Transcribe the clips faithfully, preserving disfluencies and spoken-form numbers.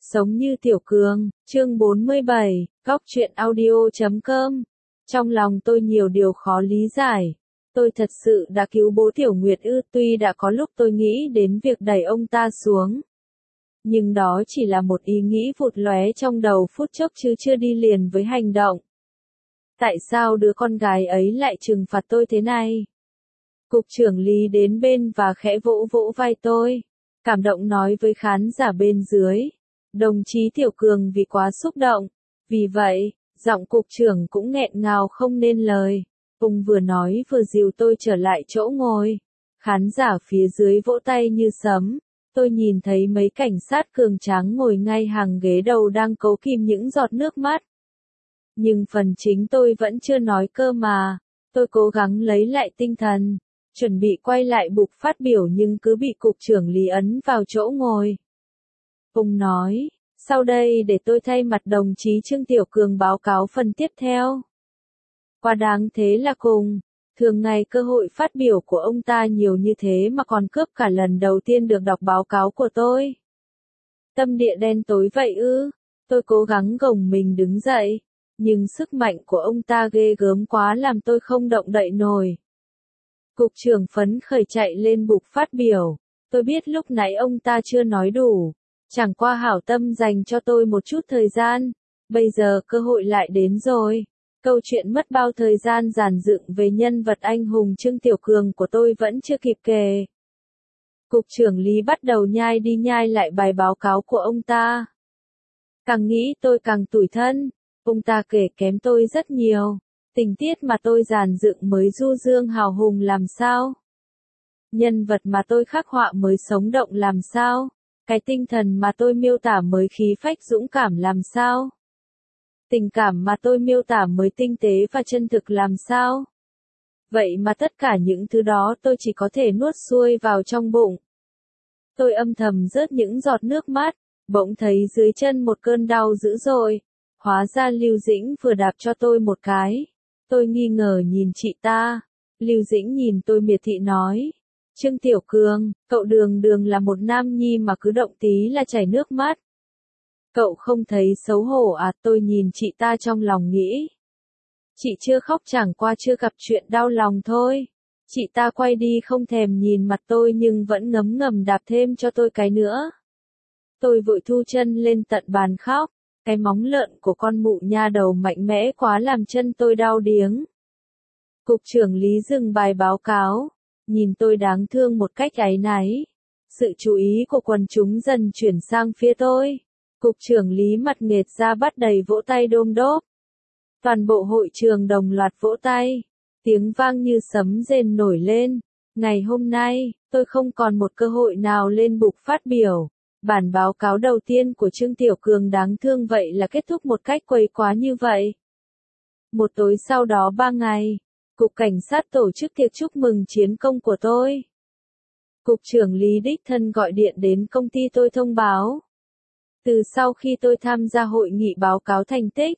Sống như Tiểu Cường, chương bốn mươi bảy, góc truyện audio chấm com. Trong lòng tôi nhiều điều khó lý giải. Tôi thật sự đã cứu bố Tiểu Nguyệt ư? Tuy đã có lúc tôi nghĩ đến việc đẩy ông ta xuống. Nhưng đó chỉ là một ý nghĩ vụt lóe trong đầu phút chốc chứ chưa đi liền với hành động. Tại sao đứa con gái ấy lại trừng phạt tôi thế này? Cục trưởng Lý đến bên và khẽ vỗ vỗ vai tôi. Cảm động nói với khán giả bên dưới. Đồng chí Tiểu Cường vì quá xúc động. Vì vậy, giọng cục trưởng cũng nghẹn ngào không nên lời. Ông vừa nói vừa dìu tôi trở lại chỗ ngồi. Khán giả phía dưới vỗ tay như sấm. Tôi nhìn thấy mấy cảnh sát cường tráng ngồi ngay hàng ghế đầu đang cố kìm những giọt nước mắt. Nhưng phần chính tôi vẫn chưa nói cơ mà. Tôi cố gắng lấy lại tinh thần, chuẩn bị quay lại bục phát biểu nhưng cứ bị cục trưởng Lý ấn vào chỗ ngồi. Ông nói, sau đây để tôi thay mặt đồng chí Trương Tiểu Cường báo cáo phần tiếp theo. Quá đáng thế là cùng, thường ngày cơ hội phát biểu của ông ta nhiều như thế mà còn cướp cả lần đầu tiên được đọc báo cáo của tôi. Tâm địa đen tối vậy ư? Tôi cố gắng gồng mình đứng dậy, nhưng sức mạnh của ông ta ghê gớm quá làm tôi không động đậy nổi. Cục trưởng phấn khởi chạy lên bục phát biểu. Tôi biết lúc nãy ông ta chưa nói đủ. Chẳng qua hảo tâm dành cho tôi một chút thời gian. Bây giờ cơ hội lại đến rồi. Câu chuyện mất bao thời gian dàn dựng về nhân vật anh hùng Trương Tiểu Cường của tôi vẫn chưa kịp kể. Cục trưởng Lý bắt đầu nhai đi nhai lại bài báo cáo của ông ta. Càng nghĩ tôi càng tủi thân. Ông ta kể kém tôi rất nhiều. Tình tiết mà tôi dàn dựng mới du dương hào hùng làm sao? Nhân vật mà tôi khắc họa mới sống động làm sao? Cái tinh thần mà tôi miêu tả mới khí phách dũng cảm làm sao? Tình cảm mà tôi miêu tả mới tinh tế và chân thực làm sao? Vậy mà tất cả những thứ đó tôi chỉ có thể nuốt xuôi vào trong bụng. Tôi âm thầm rớt những giọt nước mắt, bỗng thấy dưới chân một cơn đau dữ dội. Hóa ra Lưu Dĩnh vừa đạp cho tôi một cái. Tôi nghi ngờ nhìn chị ta. Lưu Dĩnh nhìn tôi miệt thị nói. Trương Tiểu Cường, cậu đường đường là một nam nhi mà cứ động tí là chảy nước mắt. Cậu không thấy xấu hổ à? Tôi nhìn chị ta trong lòng nghĩ. Chị chưa khóc chẳng qua chưa gặp chuyện đau lòng thôi. Chị ta quay đi không thèm nhìn mặt tôi nhưng vẫn ngấm ngầm đạp thêm cho tôi cái nữa. Tôi vội thu chân lên tận bàn khóc. Cái móng lợn của con mụ nha đầu mạnh mẽ quá làm chân tôi đau điếng. Cục trưởng Lý dừng bài báo cáo, nhìn tôi đáng thương một cách áy náy. Sự chú ý của quần chúng dần chuyển sang phía tôi. Cục trưởng Lý mặt nghệt ra bắt đầy vỗ tay đôm đốp. Toàn bộ hội trường đồng loạt vỗ tay. Tiếng vang như sấm rền nổi lên. Ngày hôm nay, tôi không còn một cơ hội nào lên bục phát biểu. Bản báo cáo đầu tiên của Trương Tiểu Cường đáng thương vậy là kết thúc một cách quấy quá như vậy. Một tối sau đó ba ngày, Cục Cảnh sát tổ chức tiệc chúc mừng chiến công của tôi. Cục trưởng Lý đích thân gọi điện đến công ty tôi thông báo. Từ sau khi tôi tham gia hội nghị báo cáo thành tích,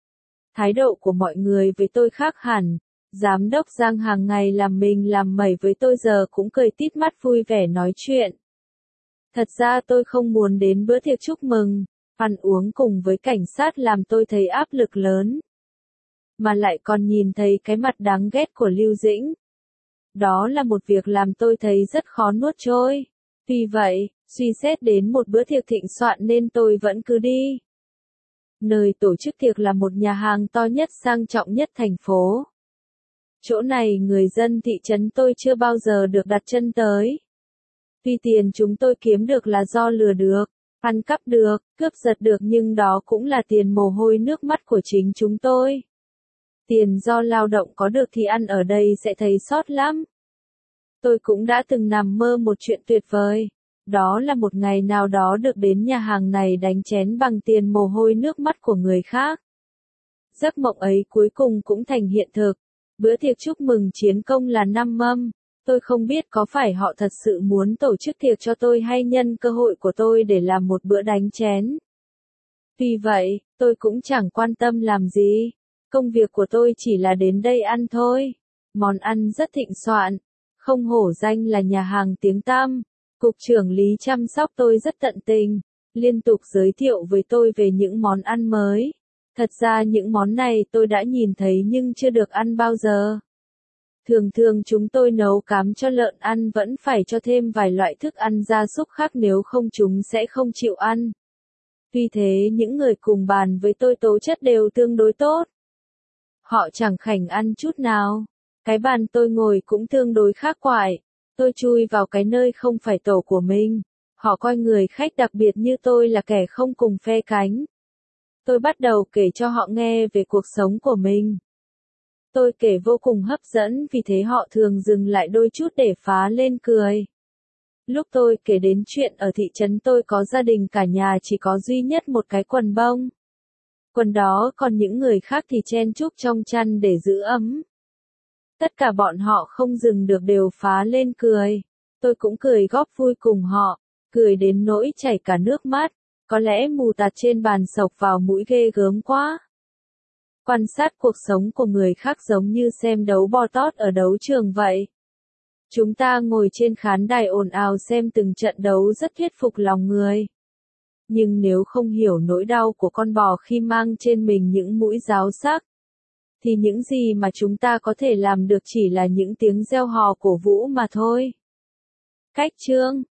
thái độ của mọi người với tôi khác hẳn. Giám đốc Giang hàng ngày làm mình làm mẩy với tôi giờ cũng cười tít mắt vui vẻ nói chuyện. Thật ra tôi không muốn đến bữa tiệc chúc mừng, ăn uống cùng với cảnh sát làm tôi thấy áp lực lớn. Mà lại còn nhìn thấy cái mặt đáng ghét của Lưu Dĩnh. Đó là một việc làm tôi thấy rất khó nuốt trôi. Vì vậy, suy xét đến một bữa tiệc thịnh soạn nên tôi vẫn cứ đi. Nơi tổ chức tiệc là một nhà hàng to nhất sang trọng nhất thành phố. Chỗ này người dân thị trấn tôi chưa bao giờ được đặt chân tới. Tuy tiền chúng tôi kiếm được là do lừa được, ăn cắp được, cướp giật được nhưng đó cũng là tiền mồ hôi nước mắt của chính chúng tôi. Tiền do lao động có được thì ăn ở đây sẽ thấy sót lắm. Tôi cũng đã từng nằm mơ một chuyện tuyệt vời. Đó là một ngày nào đó được đến nhà hàng này đánh chén bằng tiền mồ hôi nước mắt của người khác. Giấc mộng ấy cuối cùng cũng thành hiện thực. Bữa tiệc chúc mừng chiến công là năm mâm. Tôi không biết có phải họ thật sự muốn tổ chức tiệc cho tôi hay nhân cơ hội của tôi để làm một bữa đánh chén. Vì vậy, tôi cũng chẳng quan tâm làm gì. Công việc của tôi chỉ là đến đây ăn thôi. Món ăn rất thịnh soạn. Không hổ danh là nhà hàng tiếng tăm. Cục trưởng Lý chăm sóc tôi rất tận tình. liên tục giới thiệu với tôi về những món ăn mới. Thật ra những món này tôi đã nhìn thấy nhưng chưa được ăn bao giờ. Thường thường chúng tôi nấu cám cho lợn ăn vẫn phải cho thêm vài loại thức ăn gia súc khác nếu không chúng sẽ không chịu ăn. Tuy thế những người cùng bàn với tôi tố chất đều tương đối tốt. Họ chẳng khảnh ăn chút nào. Cái bàn tôi ngồi cũng tương đối khác quại. Tôi chui vào cái nơi không phải tổ của mình. Họ coi người khách đặc biệt như tôi là kẻ không cùng phe cánh. Tôi bắt đầu kể cho họ nghe về cuộc sống của mình. Tôi kể vô cùng hấp dẫn vì thế họ thường dừng lại đôi chút để phá lên cười. Lúc tôi kể đến chuyện ở thị trấn tôi có gia đình cả nhà chỉ có duy nhất một cái quần bông. Quần đó còn những người khác thì chen chúc trong chăn để giữ ấm. Tất cả bọn họ không dừng được đều phá lên cười. Tôi cũng cười góp vui cùng họ, cười đến nỗi chảy cả nước mắt. Có lẽ mù tạt trên bàn sộc vào mũi ghê gớm quá. Quan sát cuộc sống của người khác giống như xem đấu bo tót ở đấu trường vậy. Chúng ta ngồi trên khán đài ồn ào xem từng trận đấu rất thuyết phục lòng người. Nhưng nếu không hiểu nỗi đau của con bò khi mang trên mình những mũi giáo sắc, thì những gì mà chúng ta có thể làm được chỉ là những tiếng reo hò cổ vũ mà thôi. Cách chương